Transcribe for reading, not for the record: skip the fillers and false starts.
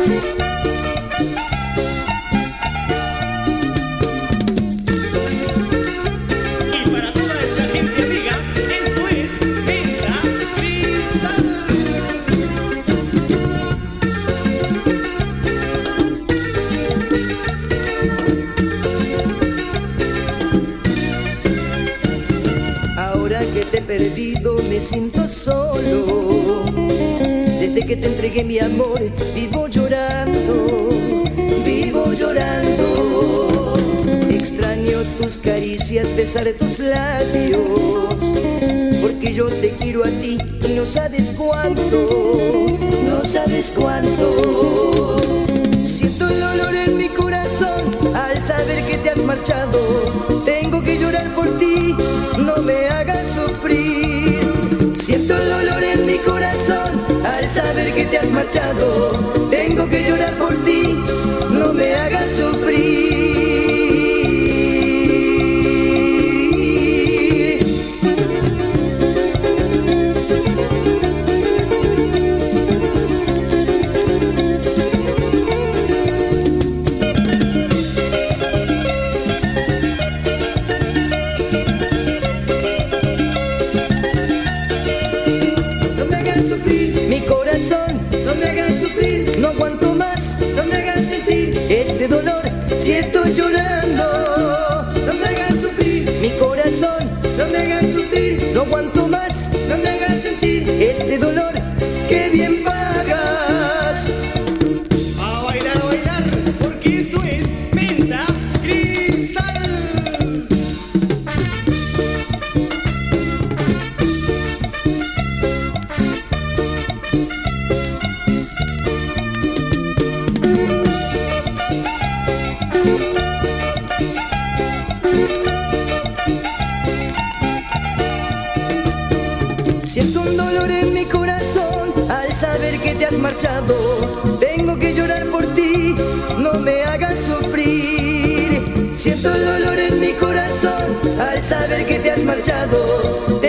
Que te he perdido me siento solo. Desde que te entregué mi amor vivo llorando, vivo llorando. Extraño tus caricias, besar tus labios, porque yo te quiero a ti y no sabes cuánto, no sabes cuánto. Siento el dolor en mi corazón al saber que te has marchado. Tengo que llorar por ti, no me hagas sufrir. Siento el dolor en mi corazón al saber que te has marchado. Tengo que llorar por ti, no me hagas sufrir. Mi corazón, no me hagas sufrir, no aguanto más, no me hagas sentir este dolor si estoy llorando. No me hagas sufrir, mi corazón, no me hagas sufrir, no aguanto más, no me hagas sentir este dolor que bien pagas. A bailar, porque esto es Menta Cristal. Siento un dolor en mi corazón al saber que te has marchado. Tengo que llorar por ti, no me hagas sufrir. Siento el dolor en mi corazón al saber que te has marchado.